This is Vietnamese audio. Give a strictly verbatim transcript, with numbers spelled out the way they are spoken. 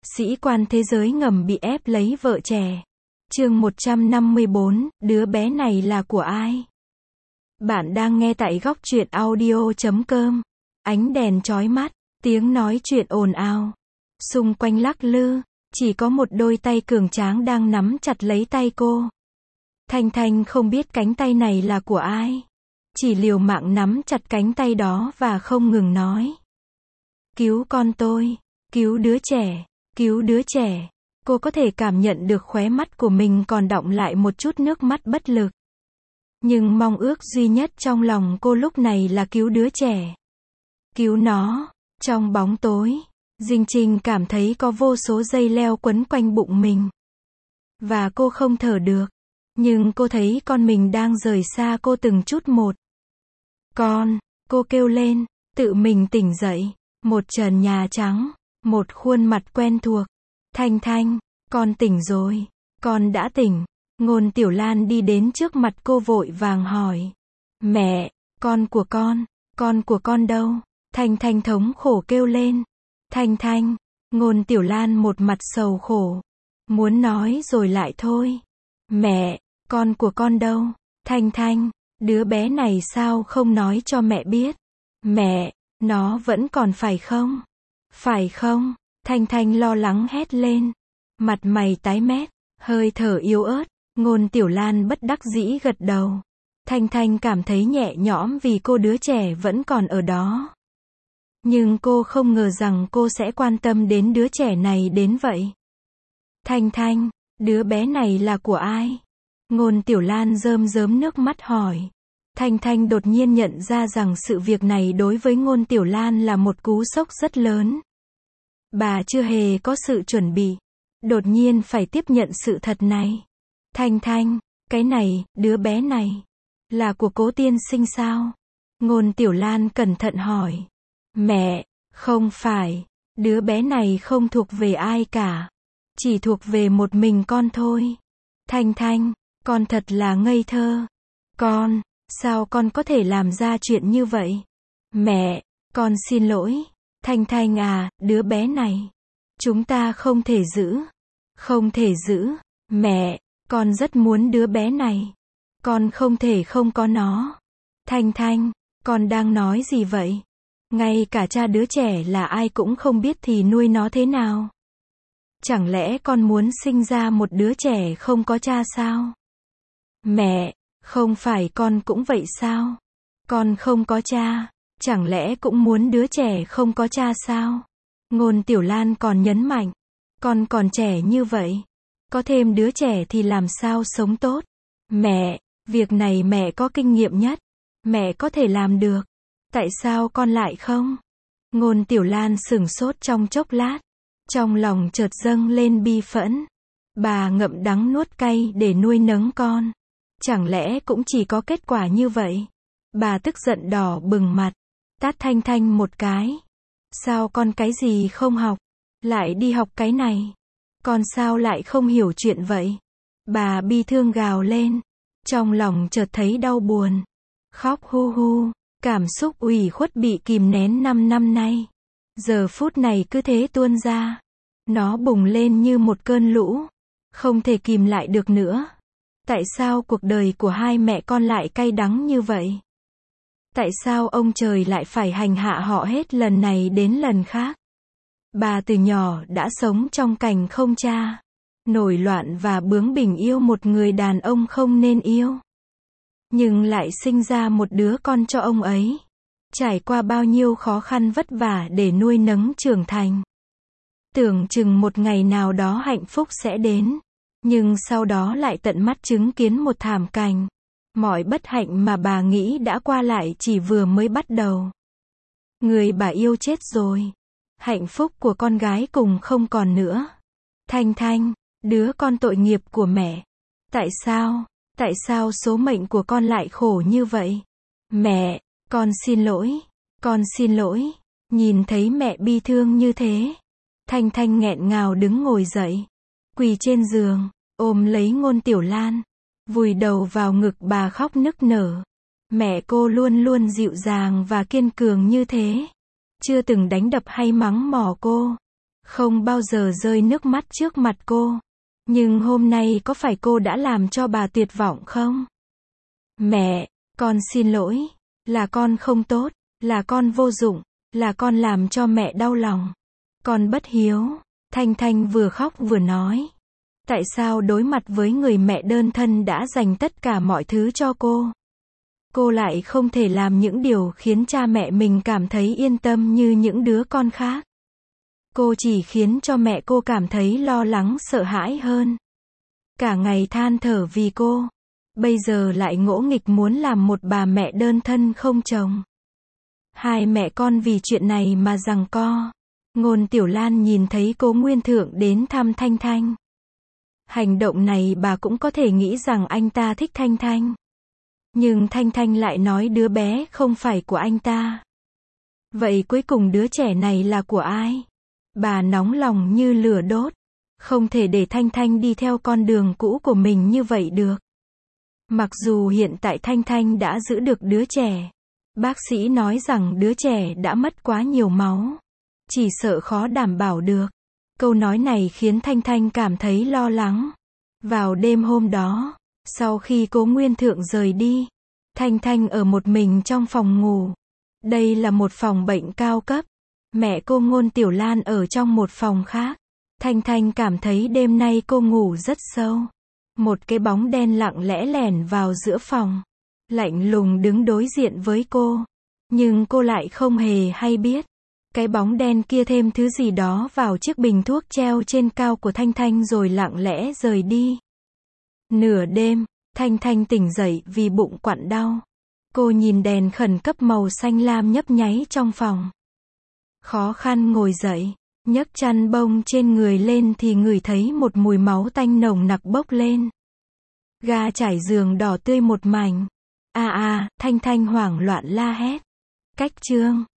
Sĩ quan thế giới ngầm bị ép lấy vợ trẻ. Chương một trăm năm mươi bốn, đứa bé này là của ai? Bạn đang nghe tại góc truyện audio chấm com. Ánh đèn chói mắt, tiếng nói chuyện ồn ào. Xung quanh lắc lư, chỉ có một đôi tay cường tráng đang nắm chặt lấy tay cô. Thanh Thanh không biết cánh tay này là của ai. Chỉ liều mạng nắm chặt cánh tay đó và không ngừng nói. Cứu con tôi, cứu đứa trẻ, cứu đứa trẻ. Cô có thể cảm nhận được khóe mắt của mình còn đọng lại một chút nước mắt bất lực. Nhưng mong ước duy nhất trong lòng cô lúc này là cứu đứa trẻ. Cứu nó. Trong bóng tối, Dinh Trinh cảm thấy có vô số dây leo quấn quanh bụng mình. Và cô không thở được. Nhưng cô thấy con mình đang rời xa cô từng chút một. Con, cô kêu lên, tự mình tỉnh dậy. Một trần nhà trắng, một khuôn mặt quen thuộc. Thanh Thanh, con tỉnh rồi, con đã tỉnh. Ngôn Tiểu Lan đi đến trước mặt cô vội vàng hỏi. Mẹ, con của con, con của con đâu? Thanh Thanh thống khổ kêu lên. Thanh Thanh, Ngôn Tiểu Lan một mặt sầu khổ. Muốn nói rồi lại thôi. Mẹ, con của con đâu? Thanh Thanh, đứa bé này sao không nói cho mẹ biết? Mẹ, nó vẫn còn phải không? Phải không? Thanh Thanh lo lắng hét lên. Mặt mày tái mét, hơi thở yếu ớt. Ngôn Tiểu Lan bất đắc dĩ gật đầu. Thanh Thanh cảm thấy nhẹ nhõm vì cô đứa trẻ vẫn còn ở đó. Nhưng cô không ngờ rằng cô sẽ quan tâm đến đứa trẻ này đến vậy. Thanh Thanh, đứa bé này là của ai? Ngôn Tiểu Lan rơm rớm nước mắt hỏi. Thanh Thanh đột nhiên nhận ra rằng sự việc này đối với Ngôn Tiểu Lan là một cú sốc rất lớn. Bà chưa hề có sự chuẩn bị. Đột nhiên phải tiếp nhận sự thật này. Thanh Thanh, cái này, đứa bé này, là của Cố tiên sinh sao? Ngôn Tiểu Lan cẩn thận hỏi. Mẹ, không phải, đứa bé này không thuộc về ai cả. Chỉ thuộc về một mình con thôi. Thanh Thanh, con thật là ngây thơ. Con, sao con có thể làm ra chuyện như vậy? Mẹ, con xin lỗi. Thanh Thanh à, đứa bé này, chúng ta không thể giữ. Không thể giữ. Mẹ, con rất muốn đứa bé này. Con không thể không có nó. Thanh Thanh, con đang nói gì vậy? Ngay cả cha đứa trẻ là ai cũng không biết thì nuôi nó thế nào? Chẳng lẽ con muốn sinh ra một đứa trẻ không có cha sao? Mẹ, không phải con cũng vậy sao? Con không có cha, chẳng lẽ cũng muốn đứa trẻ không có cha sao? Ngôn Tiểu Lan còn nhấn mạnh. Con còn trẻ như vậy. Có thêm đứa trẻ thì làm sao sống tốt? Mẹ, việc này mẹ có kinh nghiệm nhất. Mẹ có thể làm được. Tại sao con lại không? Ngôn Tiểu Lan sửng sốt trong chốc lát. Trong lòng chợt dâng lên bi phẫn. Bà ngậm đắng nuốt cay để nuôi nấng con. Chẳng lẽ cũng chỉ có kết quả như vậy? Bà tức giận đỏ bừng mặt. Tát Thanh Thanh một cái. Sao con cái gì không học? Lại đi học cái này? Con sao lại không hiểu chuyện vậy? Bà bi thương gào lên. Trong lòng chợt thấy đau buồn. Khóc hu hu. Cảm xúc ủy khuất bị kìm nén năm năm nay. Giờ phút này cứ thế tuôn ra. Nó bùng lên như một cơn lũ. Không thể kìm lại được nữa. Tại sao cuộc đời của hai mẹ con lại cay đắng như vậy? Tại sao ông trời lại phải hành hạ họ hết lần này đến lần khác? Bà từ nhỏ đã sống trong cảnh không cha. Nổi loạn và bướng bỉnh yêu một người đàn ông không nên yêu. Nhưng lại sinh ra một đứa con cho ông ấy. Trải qua bao nhiêu khó khăn vất vả để nuôi nấng trưởng thành. Tưởng chừng một ngày nào đó hạnh phúc sẽ đến. Nhưng sau đó lại tận mắt chứng kiến một thảm cảnh. Mọi bất hạnh mà bà nghĩ đã qua lại chỉ vừa mới bắt đầu. Người bà yêu chết rồi. Hạnh phúc của con gái cùng không còn nữa. Thanh Thanh, đứa con tội nghiệp của mẹ. Tại sao, tại sao số mệnh của con lại khổ như vậy? Mẹ, con xin lỗi, con xin lỗi. Nhìn thấy mẹ bi thương như thế. Thanh Thanh nghẹn ngào đứng ngồi dậy. Quỳ trên giường, ôm lấy Ngôn Tiểu Lan. Vùi đầu vào ngực bà khóc nức nở. Mẹ cô luôn luôn dịu dàng và kiên cường như thế. Chưa từng đánh đập hay mắng mỏ cô. không bao giờ rơi nước mắt trước mặt cô. Nhưng hôm nay có phải cô đã làm cho bà tuyệt vọng không? Mẹ, con xin lỗi, là con không tốt, là con vô dụng, là con làm cho mẹ đau lòng. Con bất hiếu. Thanh Thanh vừa khóc vừa nói. Tại sao đối mặt với người mẹ đơn thân đã dành tất cả mọi thứ cho cô, cô lại không thể làm những điều khiến cha mẹ mình cảm thấy yên tâm như những đứa con khác? Cô chỉ khiến cho mẹ cô cảm thấy lo lắng sợ hãi hơn. Cả ngày than thở vì cô. Bây giờ lại ngỗ nghịch muốn làm một bà mẹ đơn thân không chồng. Hai mẹ con vì chuyện này mà giằng co. Ngôn Tiểu Lan nhìn thấy Cố Nguyên Thượng đến thăm Thanh Thanh. Hành động này bà cũng có thể nghĩ rằng anh ta thích Thanh Thanh. Nhưng Thanh Thanh lại nói đứa bé không phải của anh ta. Vậy cuối cùng đứa trẻ này là của ai? Bà nóng lòng như lửa đốt. Không thể để Thanh Thanh đi theo con đường cũ của mình như vậy được. Mặc dù hiện tại Thanh Thanh đã giữ được đứa trẻ. Bác sĩ nói rằng đứa trẻ đã mất quá nhiều máu. Chỉ sợ khó đảm bảo được. Câu nói này khiến Thanh Thanh cảm thấy lo lắng. Vào đêm hôm đó, sau khi Cố Nguyên Thượng rời đi, Thanh Thanh ở một mình trong phòng ngủ. Đây là một phòng bệnh cao cấp. Mẹ cô Ngôn Tiểu Lan ở trong một phòng khác. Thanh Thanh cảm thấy đêm nay cô ngủ rất sâu. Một cái bóng đen lặng lẽ lẻn vào giữa phòng. Lạnh lùng đứng đối diện với cô. Nhưng cô lại không hề hay biết. Cái bóng đen kia thêm thứ gì đó vào chiếc bình thuốc treo trên cao của Thanh Thanh rồi lặng lẽ rời đi. Nửa đêm, Thanh Thanh tỉnh dậy vì bụng quặn đau. Cô nhìn đèn khẩn cấp màu xanh lam nhấp nháy trong phòng. Khó khăn ngồi dậy, nhấc chăn bông trên người lên thì ngửi thấy một mùi máu tanh nồng nặc bốc lên. Ga trải giường đỏ tươi một mảnh. A a, Thanh Thanh hoảng loạn la hét. Cách chương